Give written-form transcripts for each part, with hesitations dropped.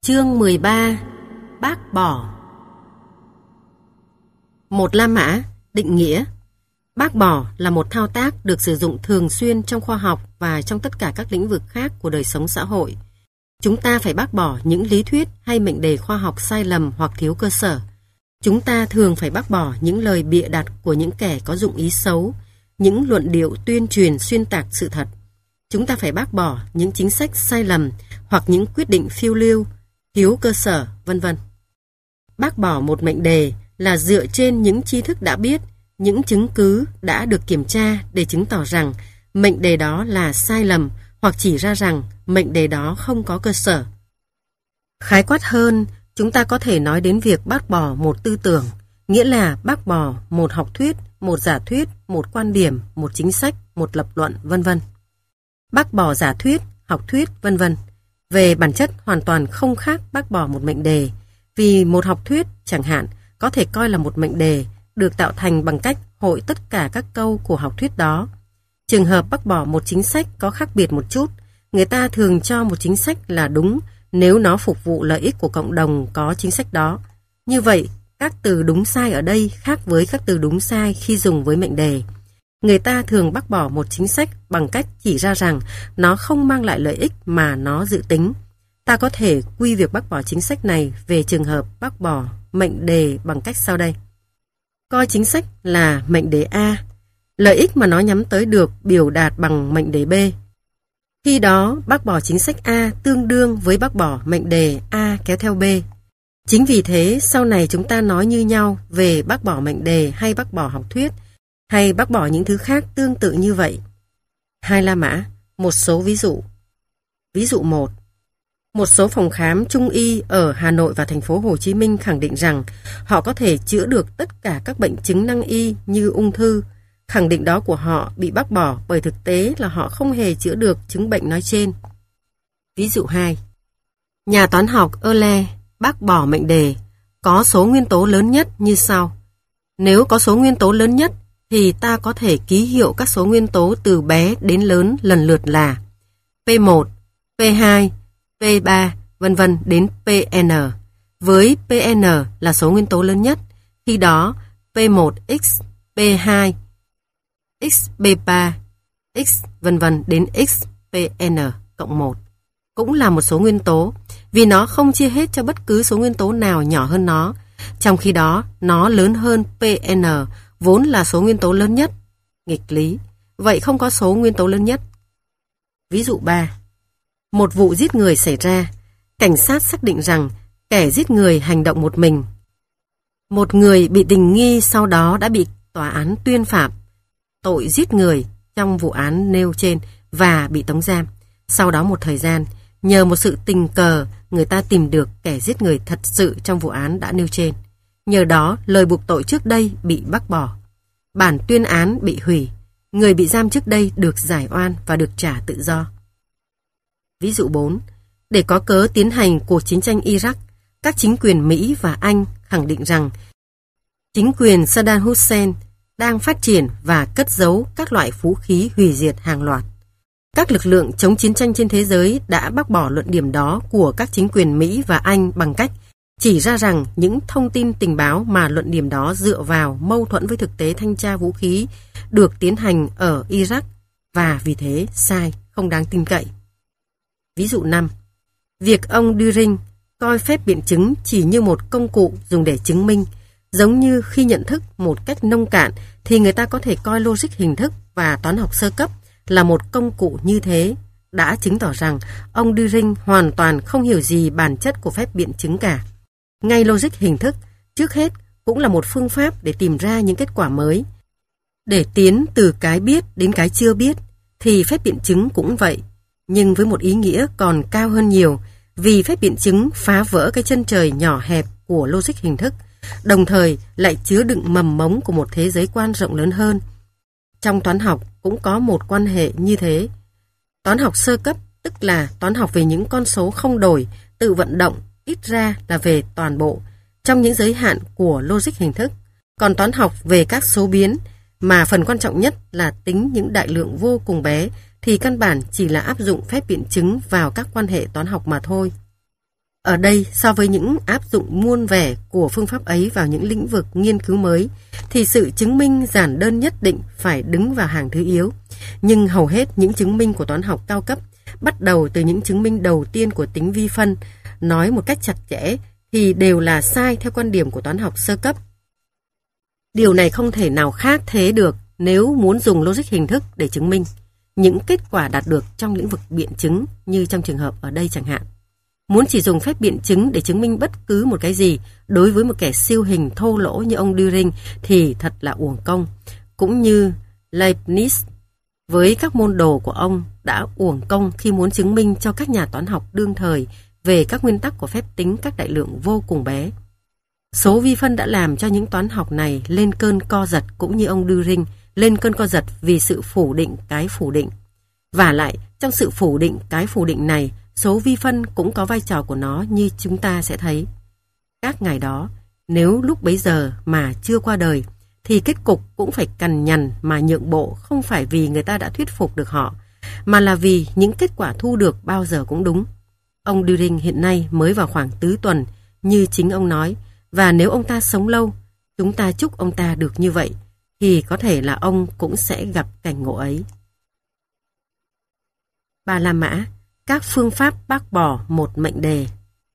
Chương 13. Bác bỏ. Một La Mã, định nghĩa. Bác bỏ là một thao tác được sử dụng thường xuyên trong khoa học và trong tất cả các lĩnh vực khác của đời sống xã hội. Chúng ta phải bác bỏ những lý thuyết hay mệnh đề khoa học sai lầm hoặc thiếu cơ sở. Chúng ta thường phải bác bỏ những lời bịa đặt của những kẻ có dụng ý xấu, những luận điệu tuyên truyền xuyên tạc sự thật. Chúng ta phải bác bỏ những chính sách sai lầm hoặc những quyết định phiêu lưu, thiếu cơ sở, vân vân. Bác bỏ một mệnh đề là dựa trên những tri thức đã biết, những chứng cứ đã được kiểm tra để chứng tỏ rằng mệnh đề đó là sai lầm hoặc chỉ ra rằng mệnh đề đó không có cơ sở. Khái quát hơn, chúng ta có thể nói đến việc bác bỏ một tư tưởng, nghĩa là bác bỏ một học thuyết, một giả thuyết, một quan điểm, một chính sách, một lập luận, vân vân. Bác bỏ giả thuyết, học thuyết, vân vân. Về bản chất hoàn toàn không khác bác bỏ một mệnh đề, vì một học thuyết, chẳng hạn, có thể coi là một mệnh đề được tạo thành bằng cách hội tất cả các câu của học thuyết đó. Trường hợp bác bỏ một chính sách có khác biệt một chút, người ta thường cho một chính sách là đúng nếu nó phục vụ lợi ích của cộng đồng có chính sách đó. Như vậy, các từ đúng sai ở đây khác với các từ đúng sai khi dùng với mệnh đề. Người ta thường bác bỏ một chính sách bằng cách chỉ ra rằng nó không mang lại lợi ích mà nó dự tính. Ta có thể quy việc bác bỏ chính sách này về trường hợp bác bỏ mệnh đề bằng cách sau đây. Coi chính sách là mệnh đề A, lợi ích mà nó nhắm tới được biểu đạt bằng mệnh đề B. Khi đó, bác bỏ chính sách A tương đương với bác bỏ mệnh đề A kéo theo B. Chính vì thế, sau này chúng ta nói như nhau về bác bỏ mệnh đề hay bác bỏ học thuyết, hay bác bỏ những thứ khác tương tự như vậy. Hai La Mã, một số ví dụ. Ví dụ 1. Một số phòng khám trung y ở Hà Nội và thành phố Hồ Chí Minh khẳng định rằng họ có thể chữa được tất cả các bệnh chứng năng y như ung thư. Khẳng định đó của họ bị bác bỏ bởi thực tế là họ không hề chữa được chứng bệnh nói trên. Ví dụ 2. Nhà toán học Euler bác bỏ mệnh đề có số nguyên tố lớn nhất như sau. Nếu có số nguyên tố lớn nhất thì ta có thể ký hiệu các số nguyên tố từ bé đến lớn lần lượt là P1, P2, P3, vân vân đến Pn. Với Pn là số nguyên tố lớn nhất, khi đó P1x, P2, xp3, x vân vân đến xpn cộng 1 cũng là một số nguyên tố, vì nó không chia hết cho bất cứ số nguyên tố nào nhỏ hơn nó. Trong khi đó, nó lớn hơn Pn, vốn là số nguyên tố lớn nhất. Nghịch lý, vậy không có số nguyên tố lớn nhất. Ví dụ 3. Một vụ giết người xảy ra. Cảnh sát xác định rằng kẻ giết người hành động một mình. Một người bị tình nghi sau đó đã bị tòa án tuyên phạm tội giết người trong vụ án nêu trên và bị tống giam. Sau đó một thời gian, nhờ một sự tình cờ, người ta tìm được kẻ giết người thật sự trong vụ án đã nêu trên. Nhờ đó, lời buộc tội trước đây bị bác bỏ. Bản tuyên án bị hủy. Người bị giam trước đây được giải oan và được trả tự do. Ví dụ 4. Để có cớ tiến hành cuộc chiến tranh Iraq, các chính quyền Mỹ và Anh khẳng định rằng chính quyền Saddam Hussein đang phát triển và cất giấu các loại vũ khí hủy diệt hàng loạt. Các lực lượng chống chiến tranh trên thế giới đã bác bỏ luận điểm đó của các chính quyền Mỹ và Anh bằng cách chỉ ra rằng những thông tin tình báo mà luận điểm đó dựa vào mâu thuẫn với thực tế thanh tra vũ khí được tiến hành ở Iraq và vì thế sai, không đáng tin cậy. Ví dụ 5. Việc ông Düring coi phép biện chứng chỉ như một công cụ dùng để chứng minh, giống như khi nhận thức một cách nông cạn thì người ta có thể coi logic hình thức và toán học sơ cấp là một công cụ như thế, đã chứng tỏ rằng ông Düring hoàn toàn không hiểu gì bản chất của phép biện chứng cả. Ngay logic hình thức, trước hết, cũng là một phương pháp để tìm ra những kết quả mới. Để tiến từ cái biết đến cái chưa biết, thì phép biện chứng cũng vậy, nhưng với một ý nghĩa còn cao hơn nhiều, vì phép biện chứng phá vỡ cái chân trời nhỏ hẹp của logic hình thức, đồng thời lại chứa đựng mầm mống của một thế giới quan rộng lớn hơn. Trong toán học cũng có một quan hệ như thế. Toán học sơ cấp, tức là toán học về những con số không đổi, tự vận động, ít ra là về toàn bộ, trong những giới hạn của logic hình thức. Còn toán học về các số biến, mà phần quan trọng nhất là tính những đại lượng vô cùng bé, thì căn bản chỉ là áp dụng phép biện chứng vào các quan hệ toán học mà thôi. Ở đây, so với những áp dụng muôn vẻ của phương pháp ấy vào những lĩnh vực nghiên cứu mới, thì sự chứng minh giản đơn nhất định phải đứng vào hàng thứ yếu. Nhưng hầu hết những chứng minh của toán học cao cấp, bắt đầu từ những chứng minh đầu tiên của tính vi phân, nói một cách chặt chẽ, thì đều là sai theo quan điểm của toán học sơ cấp. Điều này không thể nào khác thế được nếu muốn dùng logic hình thức để chứng minh những kết quả đạt được trong lĩnh vực biện chứng, như trong trường hợp ở đây chẳng hạn. Muốn chỉ dùng phép biện chứng để chứng minh bất cứ một cái gì đối với một kẻ siêu hình thô lỗ như ông Düring thì thật là uổng công. Cũng như Leibniz với các môn đồ của ông đã uổng công khi muốn chứng minh cho các nhà toán học đương thời về các nguyên tắc của phép tính các đại lượng vô cùng bé. Số vi phân đã làm cho những toán học này lên cơn co giật, cũng như ông Düring lên cơn co giật vì sự phủ định cái phủ định. Vả lại, trong sự phủ định cái phủ định này, số vi phân cũng có vai trò của nó, như chúng ta sẽ thấy. Các ngài đó, nếu lúc bấy giờ mà chưa qua đời, thì kết cục cũng phải cằn nhằn mà nhượng bộ, không phải vì người ta đã thuyết phục được họ, mà là vì những kết quả thu được bao giờ cũng đúng. Ông Düring hiện nay mới vào khoảng tứ tuần, như chính ông nói, và nếu ông ta sống lâu, chúng ta chúc ông ta được như vậy, thì có thể là ông cũng sẽ gặp cảnh ngộ ấy. Bà La Mã, các phương pháp bác bỏ một mệnh đề.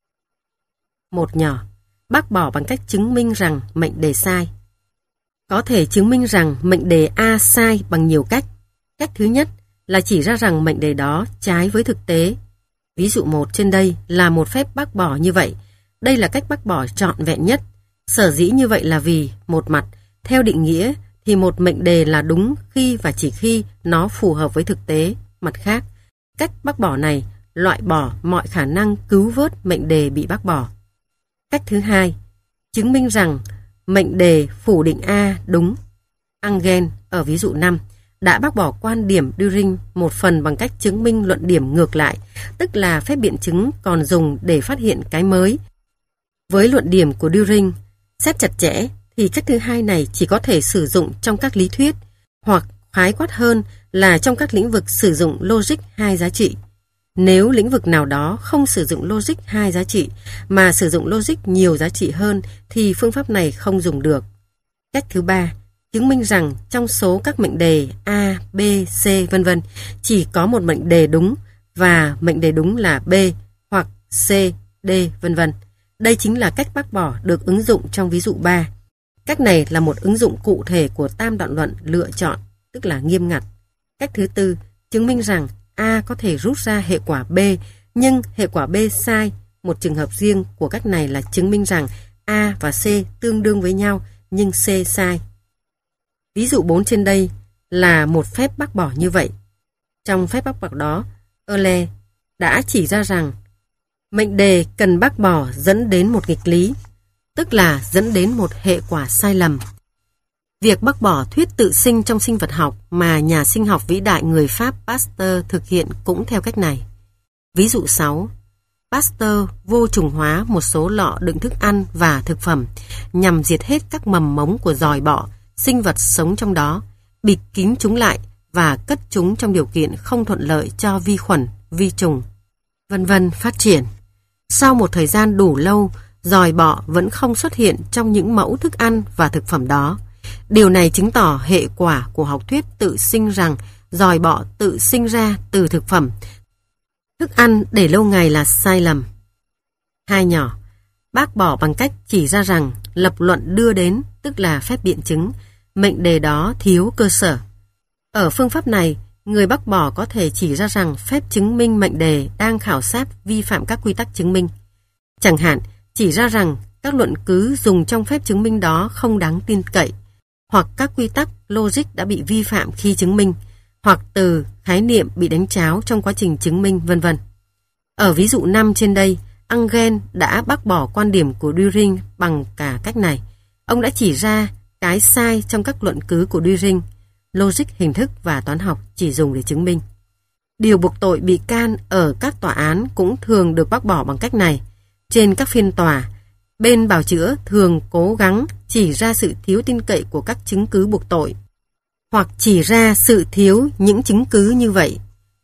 Một nhỏ, bác bỏ bằng cách chứng minh rằng mệnh đề sai. Có thể chứng minh rằng mệnh đề A sai bằng nhiều cách. Cách thứ nhất là chỉ ra rằng mệnh đề đó trái với thực tế. Ví dụ 1 trên đây là một phép bác bỏ như vậy. Đây là cách bác bỏ trọn vẹn nhất. Sở dĩ như vậy là vì, một mặt, theo định nghĩa thì một mệnh đề là đúng khi và chỉ khi nó phù hợp với thực tế. Mặt khác, cách bác bỏ này loại bỏ mọi khả năng cứu vớt mệnh đề bị bác bỏ. Cách thứ hai, chứng minh rằng mệnh đề phủ định A đúng. Engel ở ví dụ 5 đã bác bỏ quan điểm Düring một phần bằng cách chứng minh luận điểm ngược lại, tức là phép biện chứng còn dùng để phát hiện cái mới. Với luận điểm của Düring, xét chặt chẽ thì cách thứ hai này chỉ có thể sử dụng trong các lý thuyết, hoặc khái quát hơn là trong các lĩnh vực sử dụng logic hai giá trị. Nếu lĩnh vực nào đó không sử dụng logic hai giá trị mà sử dụng logic nhiều giá trị hơn thì phương pháp này không dùng được. Cách thứ ba, chứng minh rằng trong số các mệnh đề A, B, C, vân vân chỉ có một mệnh đề đúng và mệnh đề đúng là B hoặc C, D, vân vân. Đây chính là cách bác bỏ được ứng dụng trong ví dụ 3. Cách này là một ứng dụng cụ thể của tam đoạn luận lựa chọn, tức là nghiêm ngặt. Cách thứ tư, chứng minh rằng A có thể rút ra hệ quả B, nhưng hệ quả B sai. Một trường hợp riêng của cách này là chứng minh rằng A và C tương đương với nhau, nhưng C sai. Ví dụ 4 trên đây là một phép bác bỏ như vậy. Trong phép bác bỏ đó, Euler đã chỉ ra rằng mệnh đề cần bác bỏ dẫn đến một nghịch lý, tức là dẫn đến một hệ quả sai lầm. Việc bác bỏ thuyết tự sinh trong sinh vật học mà nhà sinh học vĩ đại người Pháp Pasteur thực hiện cũng theo cách này. Ví dụ 6, Pasteur vô trùng hóa một số lọ đựng thức ăn và thực phẩm nhằm diệt hết các mầm mống của giòi bọ, sinh vật sống trong đó, bịt kín chúng lại và cất chúng trong điều kiện không thuận lợi cho vi khuẩn, vi trùng, vân vân phát triển. Sau một thời gian đủ lâu, giòi bọ vẫn không xuất hiện trong những mẫu thức ăn và thực phẩm đó. Điều này chứng tỏ hệ quả của học thuyết tự sinh rằng giòi bọ tự sinh ra từ thực phẩm, thức ăn để lâu ngày là sai lầm. Hai nhỏ, bác bỏ bằng cách chỉ ra rằng lập luận đưa đến, tức là phép biện chứng, mệnh đề đó thiếu cơ sở. Ở phương pháp này, người bác bỏ có thể chỉ ra rằng phép chứng minh mệnh đề đang khảo sát vi phạm các quy tắc chứng minh. Chẳng hạn, chỉ ra rằng các luận cứ dùng trong phép chứng minh đó không đáng tin cậy, hoặc các quy tắc logic đã bị vi phạm khi chứng minh, hoặc từ khái niệm bị đánh tráo trong quá trình chứng minh, vân vân. Ở ví dụ 5 trên đây, Engel đã bác bỏ quan điểm của Düring bằng cả cách này. Ông đã chỉ ra cái sai trong các luận cứ của Düring. Logic hình thức và toán học chỉ dùng để chứng minh. Điều buộc tội bị can ở các tòa án cũng thường được bác bỏ bằng cách này. Trên các phiên tòa, bên bào chữa thường cố gắng chỉ ra sự thiếu tin cậy của các chứng cứ buộc tội, hoặc chỉ ra sự thiếu những chứng cứ như vậy.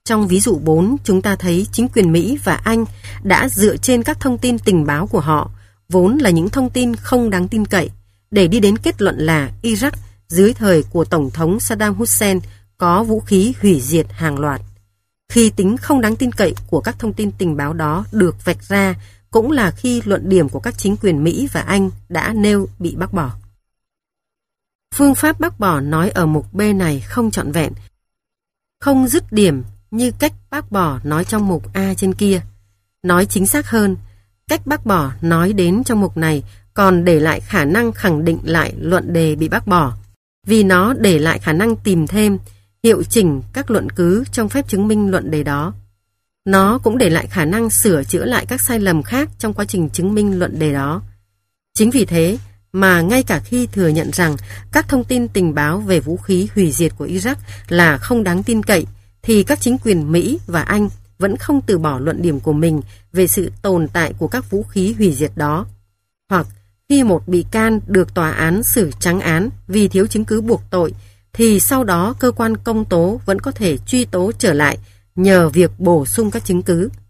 Trong ví dụ 4, chúng ta thấy chính quyền Mỹ và Anh đã dựa trên các thông tin tình báo của họ, vốn là những thông tin không đáng tin cậy, để đi đến kết luận là Iraq dưới thời của Tổng thống Saddam Hussein có vũ khí hủy diệt hàng loạt. Khi tính không đáng tin cậy của các thông tin tình báo đó được vạch ra, cũng là khi luận điểm của các chính quyền Mỹ và Anh đã nêu bị bác bỏ. Phương pháp bác bỏ nói ở mục B này không trọn vẹn, không dứt điểm như cách bác bỏ nói trong mục A trên kia. Nói chính xác hơn, cách bác bỏ nói đến trong mục này còn để lại khả năng khẳng định lại luận đề bị bác bỏ, vì nó để lại khả năng tìm thêm, hiệu chỉnh các luận cứ trong phép chứng minh luận đề đó. Nó cũng để lại khả năng sửa chữa lại các sai lầm khác trong quá trình chứng minh luận đề đó. Chính vì thế mà ngay cả khi thừa nhận rằng các thông tin tình báo về vũ khí hủy diệt của Iraq là không đáng tin cậy, thì các chính quyền Mỹ và Anh vẫn không từ bỏ luận điểm của mình về sự tồn tại của các vũ khí hủy diệt đó. Hoặc khi một bị can được tòa án xử trắng án vì thiếu chứng cứ buộc tội, thì sau đó cơ quan công tố vẫn có thể truy tố trở lại nhờ việc bổ sung các chứng cứ.